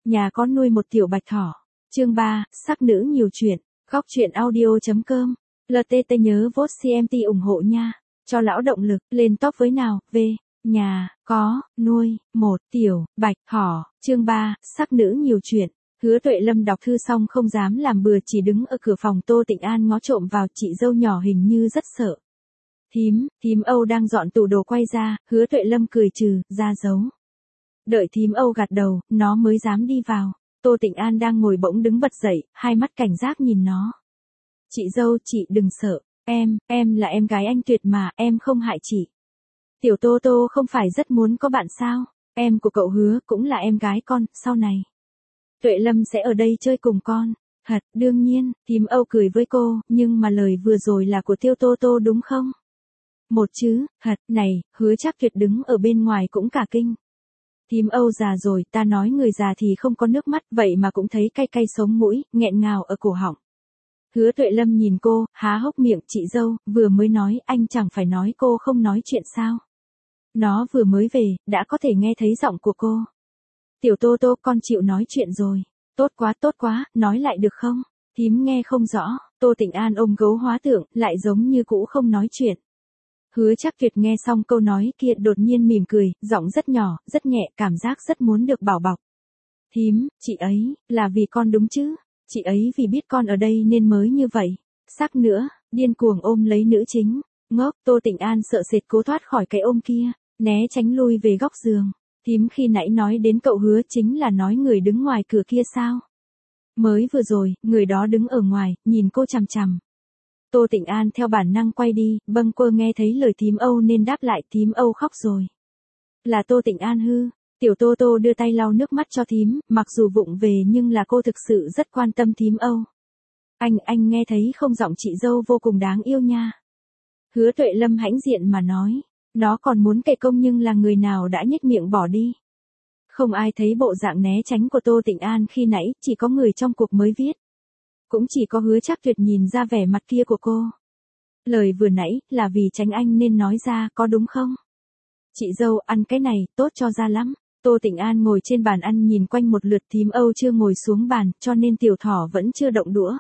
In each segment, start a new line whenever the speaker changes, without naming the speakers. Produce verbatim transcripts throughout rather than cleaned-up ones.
Nhà có nuôi một tiểu bạch thỏ. Chương ba, sắc nữ nhiều chuyện. Góc truyện audio.com. lờ tê tê nhớ vote xê em tê ủng hộ nha. Cho lão động lực, lên top với nào. V. Nhà, có, nuôi, một, tiểu, bạch, thỏ. Chương ba, sắc nữ nhiều chuyện. Hứa Tuệ Lâm đọc thư xong không dám làm bừa, chỉ đứng ở cửa phòng Tô Tịnh An ngó trộm vào, chị dâu nhỏ hình như rất sợ. Thím, thím Âu đang dọn tủ đồ quay ra, Hứa Tuệ Lâm cười trừ, ra giấu. Đợi thím Âu gật đầu, nó mới dám đi vào. Tô Tịnh An đang ngồi bỗng đứng bật dậy, hai mắt cảnh giác nhìn nó. Chị dâu, chị đừng sợ, em, em là em gái anh Tuyệt mà, em không hại chị. Tiểu Tô Tô không phải rất muốn có bạn sao, em của cậu Hứa cũng là em gái con, sau này Tuệ Lâm sẽ ở đây chơi cùng con. Thật, đương nhiên, thím Âu cười với cô, nhưng mà lời vừa rồi là của Tiêu Tô Tô đúng không? Một chứ, thật, này, Hứa Chắc Tuyệt đứng ở bên ngoài cũng cả kinh. Thím Âu già rồi, ta nói người già thì không có nước mắt, vậy mà cũng thấy cay cay sống mũi, nghẹn ngào ở cổ họng. Hứa Tuệ Lâm nhìn cô, há hốc miệng, chị dâu, vừa mới nói, anh chẳng phải nói cô không nói chuyện sao? Nó vừa mới về, đã có thể nghe thấy giọng của cô. Tiểu Tô Tô, con chịu nói chuyện rồi. Tốt quá, tốt quá, nói lại được không? Thím nghe không rõ. Tô Tịnh An ôm gấu hóa tượng, lại giống như cũ không nói chuyện. Hứa Chắc Tuyệt nghe xong câu nói kia đột nhiên mỉm cười, giọng rất nhỏ, rất nhẹ, cảm giác rất muốn được bảo bọc. Thím, chị ấy, là vì con đúng chứ? Chị ấy vì biết con ở đây nên mới như vậy. Sắc nữa, điên cuồng ôm lấy nữ chính. Ngốc, Tô Tịnh An sợ sệt cố thoát khỏi cái ôm kia, né tránh lui về góc giường. Thím khi nãy nói đến cậu Hứa chính là nói người đứng ngoài cửa kia sao? Mới vừa rồi, người đó đứng ở ngoài, nhìn cô chằm chằm. Tô Tịnh An theo bản năng quay đi, bâng quơ nghe thấy lời thím Âu nên đáp lại, thím Âu khóc rồi. Là Tô Tịnh An hư. Tiểu Tô Tô đưa tay lau nước mắt cho thím, mặc dù vụng về nhưng là cô thực sự rất quan tâm thím Âu. Anh, anh nghe thấy không, giọng chị dâu vô cùng đáng yêu nha. Hứa Tuệ Lâm hãnh diện mà nói. Nó còn muốn kể công nhưng là người nào đã nhếch miệng bỏ đi. Không ai thấy bộ dạng né tránh của Tô Tịnh An khi nãy, chỉ có người trong cuộc mới viết. Cũng chỉ có Hứa Chắc Tuyệt nhìn ra vẻ mặt kia của cô. Lời vừa nãy, là vì tránh anh nên nói ra, có đúng không? Chị dâu, ăn cái này, tốt cho da lắm. Tô Tịnh An ngồi trên bàn ăn nhìn quanh một lượt, thím Âu chưa ngồi xuống bàn, cho nên tiểu thỏ vẫn chưa động đũa.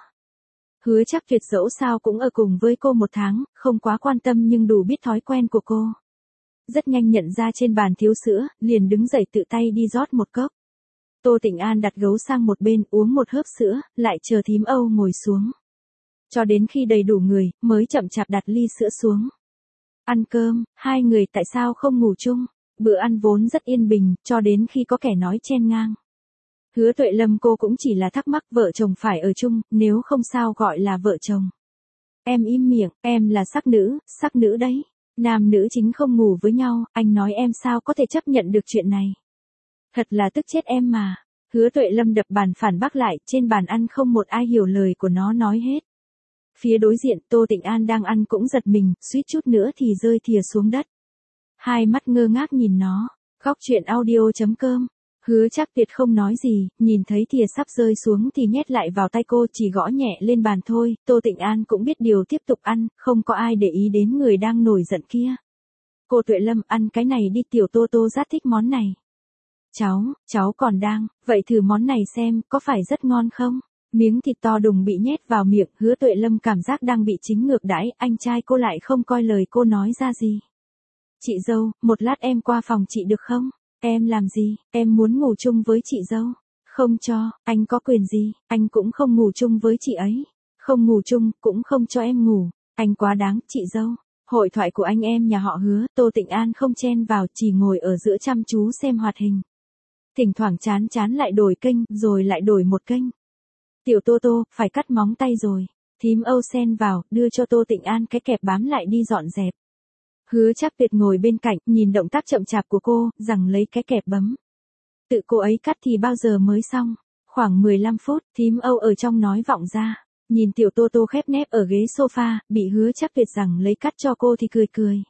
Hứa Chắc Tuyệt dẫu sao cũng ở cùng với cô một tháng, không quá quan tâm nhưng đủ biết thói quen của cô. Rất nhanh nhận ra trên bàn thiếu sữa, liền đứng dậy tự tay đi rót một cốc. Tô Tịnh An đặt gấu sang một bên, uống một hớp sữa, lại chờ thím Âu ngồi xuống. Cho đến khi đầy đủ người, mới chậm chạp đặt ly sữa xuống. Ăn cơm, hai người tại sao không ngủ chung? Bữa ăn vốn rất yên bình, cho đến khi có kẻ nói chen ngang. Hứa Tuệ Lâm cô cũng chỉ là thắc mắc vợ chồng phải ở chung, nếu không sao gọi là vợ chồng. Em im miệng, em là sắc nữ, sắc nữ đấy. Nam nữ chính không ngủ với nhau, anh nói em sao có thể chấp nhận được chuyện này. Thật là tức chết em mà. Hứa Tuệ Lâm đập bàn phản bác lại, trên bàn ăn không một ai hiểu lời của nó nói hết. Phía đối diện, Tô Tịnh An đang ăn cũng giật mình, suýt chút nữa thì rơi thìa xuống đất. Hai mắt ngơ ngác nhìn nó. Góc truyện audio.com. Hứa Chắc Tuyệt không nói gì, nhìn thấy thìa sắp rơi xuống thì nhét lại vào tay cô, chỉ gõ nhẹ lên bàn thôi. Tô Tịnh An cũng biết điều, tiếp tục ăn, không có ai để ý đến người đang nổi giận kia. Cô Tuệ Lâm, ăn cái này đi, tiểu Tô Tô rất thích món này. Cháu, cháu còn đang, vậy thử món này xem, có phải rất ngon không? Miếng thịt to đùng bị nhét vào miệng, Hứa Tuệ Lâm cảm giác đang bị chính ngược đãi, anh trai cô lại không coi lời cô nói ra gì. Chị dâu, một lát em qua phòng chị được không? Em làm gì? Em muốn ngủ chung với chị dâu. Không cho, anh có quyền gì? Anh cũng không ngủ chung với chị ấy. Không ngủ chung, cũng không cho em ngủ. Anh quá đáng, chị dâu. Hội thoại của anh em nhà họ Hứa, Tô Tịnh An không chen vào, chỉ ngồi ở giữa chăm chú xem hoạt hình. Thỉnh thoảng chán chán lại đổi kênh, rồi lại đổi một kênh. Tiểu Tô Tô, phải cắt móng tay rồi. Thím Âu xen vào, đưa cho Tô Tịnh An cái kẹp bám lại đi dọn dẹp. Hứa Chắc Tuyệt ngồi bên cạnh, nhìn động tác chậm chạp của cô, rằng lấy cái kẹp bấm. Tự cô ấy cắt thì bao giờ mới xong? Khoảng mười lăm phút, thím Âu ở trong nói vọng ra. Nhìn tiểu Tô Tô khép nép ở ghế sofa, bị Hứa Chắc Tuyệt rằng lấy cắt cho cô thì cười cười.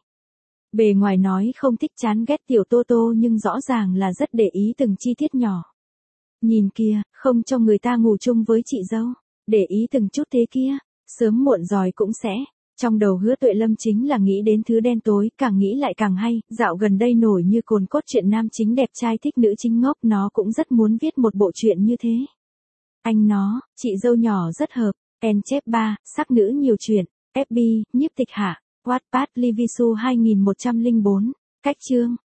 Bề ngoài nói không thích chán ghét tiểu Tô Tô nhưng rõ ràng là rất để ý từng chi tiết nhỏ. Nhìn kia, không cho người ta ngủ chung với chị dâu. Để ý từng chút thế kia, sớm muộn rồi cũng sẽ. Trong đầu Hứa Tuệ Lâm chính là nghĩ đến thứ đen tối, càng nghĩ lại càng hay, dạo gần đây nổi như cồn cốt chuyện nam chính đẹp trai thích nữ chính ngốc, nó cũng rất muốn viết một bộ truyện như thế. Anh nó, chị dâu nhỏ rất hợp, en chép ba, sắc nữ nhiều chuyện, ép bê, nhiếp tịch hạ, Wattpad Livisu hai nghìn một trăm lẻ bốn, cách chương.